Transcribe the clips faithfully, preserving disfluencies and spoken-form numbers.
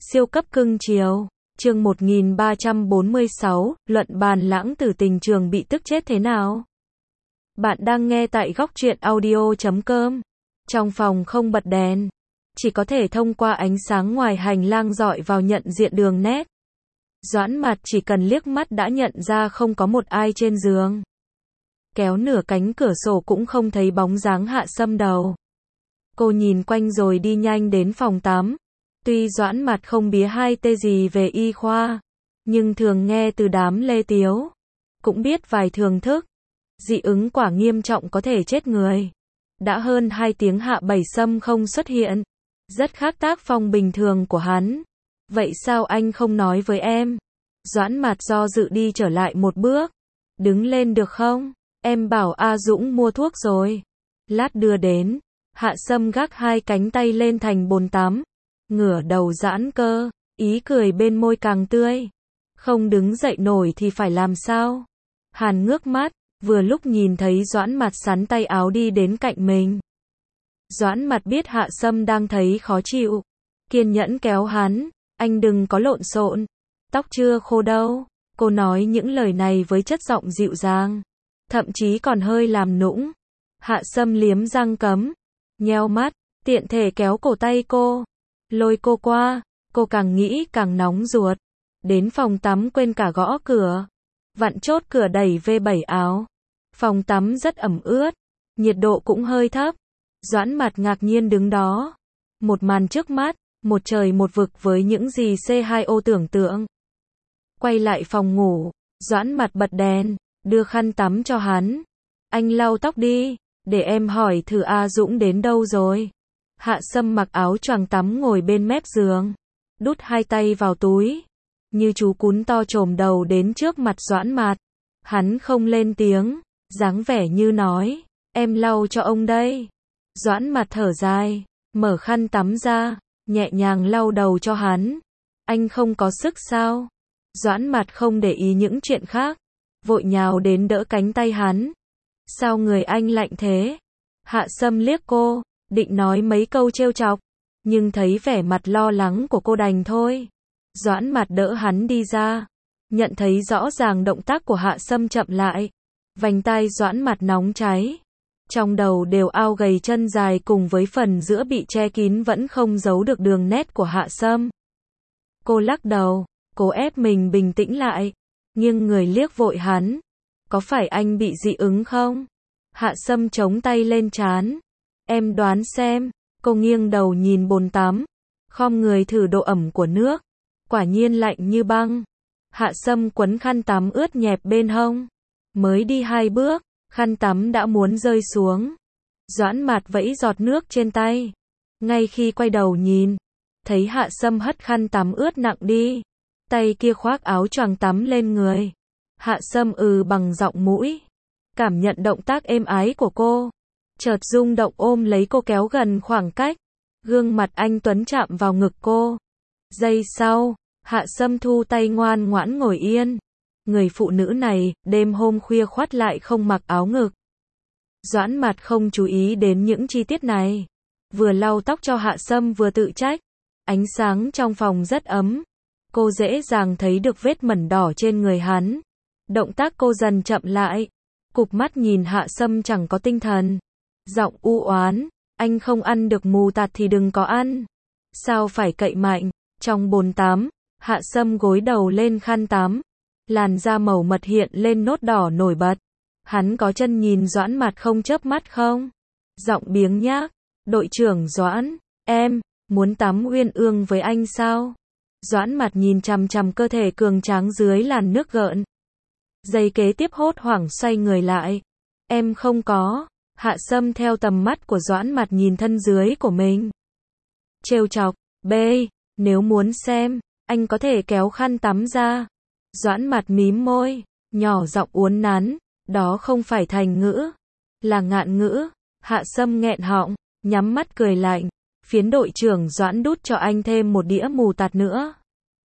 Siêu cấp cưng chiều. Chương một nghìn ba trăm bốn mươi sáu, luận bàn lãng tử tình trường bị tức chết thế nào? Bạn đang nghe tại góc truyện audio chấm com. Trong phòng không bật đèn, chỉ có thể thông qua ánh sáng ngoài hành lang dọi vào nhận diện đường nét. Doãn Mạt chỉ cần liếc mắt đã nhận ra không có một ai trên giường. Kéo nửa cánh cửa sổ cũng không thấy bóng dáng Hạ Sâm đâu. Cô nhìn quanh rồi đi nhanh đến phòng tắm. Tuy Doãn Mạt không bía hai tê gì về y khoa, nhưng thường nghe từ đám lê tiếu, cũng biết vài thường thức. Dị ứng quả nghiêm trọng có thể chết người. Đã hơn hai tiếng Hạ Bảy Sâm không xuất hiện, rất khác tác phong bình thường của hắn. Vậy sao anh không nói với em? Doãn Mạt do dự đi trở lại một bước. Đứng lên được không? Em bảo A Dũng mua thuốc rồi. Lát đưa đến. Hạ Sâm gác hai cánh tay lên thành bồn tắm, ngửa đầu giãn cơ, ý cười bên môi càng tươi. Không đứng dậy nổi thì phải làm sao? Hàn ngước mắt, vừa lúc nhìn thấy Doãn Mạt sắn tay áo đi đến cạnh mình. Doãn Mạt biết Hạ Sâm đang thấy khó chịu, kiên nhẫn kéo hắn, anh đừng có lộn xộn, tóc chưa khô đâu. Cô nói những lời này với chất giọng dịu dàng, thậm chí còn hơi làm nũng. Hạ Sâm liếm răng cấm, nheo mắt, tiện thể kéo cổ tay cô, lôi cô qua. Cô càng nghĩ càng nóng ruột. Đến phòng tắm quên cả gõ cửa, vặn chốt cửa đẩy vê bảy áo. Phòng tắm rất ẩm ướt, nhiệt độ cũng hơi thấp. Doãn Mạt ngạc nhiên đứng đó. Một màn trước mắt, một trời một vực với những gì xê hai ô tưởng tượng. Quay lại phòng ngủ, Doãn Mạt bật đèn, đưa khăn tắm cho hắn. Anh lau tóc đi, để em hỏi thử A Dũng đến đâu rồi. Hạ Sâm mặc áo choàng tắm ngồi bên mép giường, đút hai tay vào túi, như chú cún to chồm đầu đến trước mặt Doãn Mạt. Hắn không lên tiếng, dáng vẻ như nói, em lau cho ông đây. Doãn Mạt thở dài, mở khăn tắm ra, nhẹ nhàng lau đầu cho hắn. Anh không có sức sao? Doãn Mạt không để ý những chuyện khác, vội nhào đến đỡ cánh tay hắn. Sao người anh lạnh thế? Hạ Sâm liếc cô, định nói mấy câu trêu chọc, nhưng thấy vẻ mặt lo lắng của cô đành thôi. Doãn Mạt đỡ hắn đi ra, nhận thấy rõ ràng động tác của Hạ Sâm chậm lại. Vành tai Doãn Mạt nóng cháy, trong đầu đều ao gầy chân dài cùng với phần giữa bị che kín vẫn không giấu được đường nét của Hạ Sâm. Cô lắc đầu, cố ép mình bình tĩnh lại, nghiêng người liếc vội hắn. Có phải anh bị dị ứng không? Hạ Sâm chống tay lên trán. Em đoán xem. Cô nghiêng đầu nhìn bồn tắm, khom người thử độ ẩm của nước. Quả nhiên lạnh như băng. Hạ Sâm quấn khăn tắm ướt nhẹp bên hông. Mới đi hai bước, khăn tắm đã muốn rơi xuống. Doãn Mạt vẫy giọt nước trên tay. Ngay khi quay đầu nhìn, thấy Hạ Sâm hất khăn tắm ướt nặng đi, tay kia khoác áo choàng tắm lên người. Hạ Sâm ừ bằng giọng mũi, cảm nhận động tác êm ái của cô, chợt rung động ôm lấy cô kéo gần khoảng cách. Gương mặt anh tuấn chạm vào ngực cô. Giây sau, Hạ Sâm thu tay ngoan ngoãn ngồi yên. Người phụ nữ này, đêm hôm khuya khoắt lại không mặc áo ngực. Doãn Mạt không chú ý đến những chi tiết này, vừa lau tóc cho Hạ Sâm vừa tự trách. Ánh sáng trong phòng rất ấm, cô dễ dàng thấy được vết mẩn đỏ trên người hắn. Động tác cô dần chậm lại, cụp mắt nhìn Hạ Sâm chẳng có tinh thần. Giọng u oán, anh không ăn được mù tạt thì đừng có ăn. Sao phải cậy mạnh? Trong bồn tắm, Hạ Sâm gối đầu lên khăn tắm, làn da màu mật hiện lên nốt đỏ nổi bật. Hắn có chân nhìn Doãn Mạt không chớp mắt không? Giọng biếng nhác, đội trưởng Doãn, em muốn tắm uyên ương với anh sao? Doãn Mạt nhìn chằm chằm cơ thể cường tráng dưới làn nước gợn. Giây kế tiếp hốt hoảng xoay người lại. Em không có. Hạ Sâm theo tầm mắt của Doãn Mạt nhìn thân dưới của mình, trêu chọc, B, nếu muốn xem, anh có thể kéo khăn tắm ra. Doãn Mạt mím môi, nhỏ giọng uốn nắn, đó không phải thành ngữ, là ngạn ngữ. Hạ Sâm nghẹn họng, nhắm mắt cười lạnh, phiến đội trưởng Doãn đút cho anh thêm một đĩa mù tạt nữa.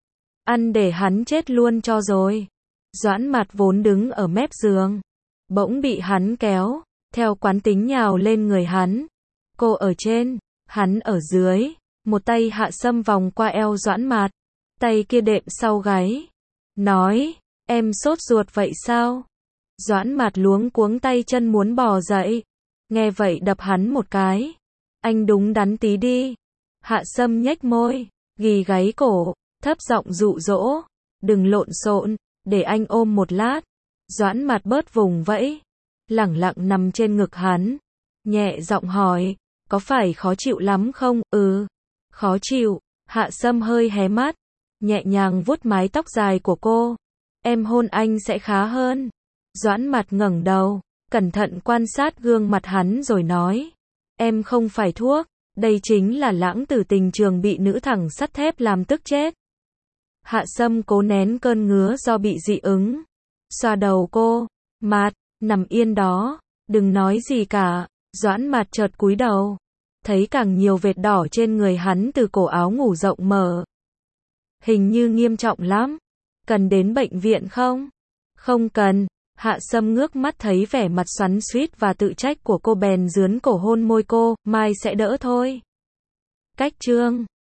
Ăn để hắn chết luôn cho rồi. Doãn Mạt vốn đứng ở mép giường, bỗng bị hắn kéo, theo quán tính nhào lên người hắn. Cô ở trên, hắn ở dưới, Một tay Hạ Sâm vòng qua eo Doãn Mạt, tay kia đệm sau gáy, nói, em sốt ruột vậy sao? Doãn Mạt luống cuống tay chân muốn bò dậy, nghe vậy đập hắn một cái, anh đúng đắn tí đi. Hạ Sâm nhếch môi, ghì gáy cổ, thấp giọng dụ dỗ, đừng lộn xộn, để anh ôm một lát. Doãn Mạt bớt vùng vẫy, lẳng lặng nằm trên ngực hắn, nhẹ giọng hỏi, có phải khó chịu lắm không? Ừ, khó chịu. Hạ Sâm hơi hé mắt, nhẹ nhàng vuốt mái tóc dài của cô, em hôn anh sẽ khá hơn. Doãn Mạt ngẩng đầu, cẩn thận quan sát gương mặt hắn rồi nói, em không phải thuốc, đây chính là Lãng Tử Tình Trường bị nữ thẳng sắt thép làm tức chết. Hạ Sâm cố nén cơn ngứa do bị dị ứng, xoa đầu cô, Mạt, nằm yên đó, đừng nói gì cả. Doãn Mạt chợt cúi đầu, thấy càng nhiều vệt đỏ trên người hắn từ cổ áo ngủ rộng mở. Hình như nghiêm trọng lắm, cần đến bệnh viện không? Không cần. Hạ Sâm ngước mắt thấy vẻ mặt xoắn xuýt và tự trách của cô bèn dướn cổ hôn môi cô, mai sẽ đỡ thôi. Cách chương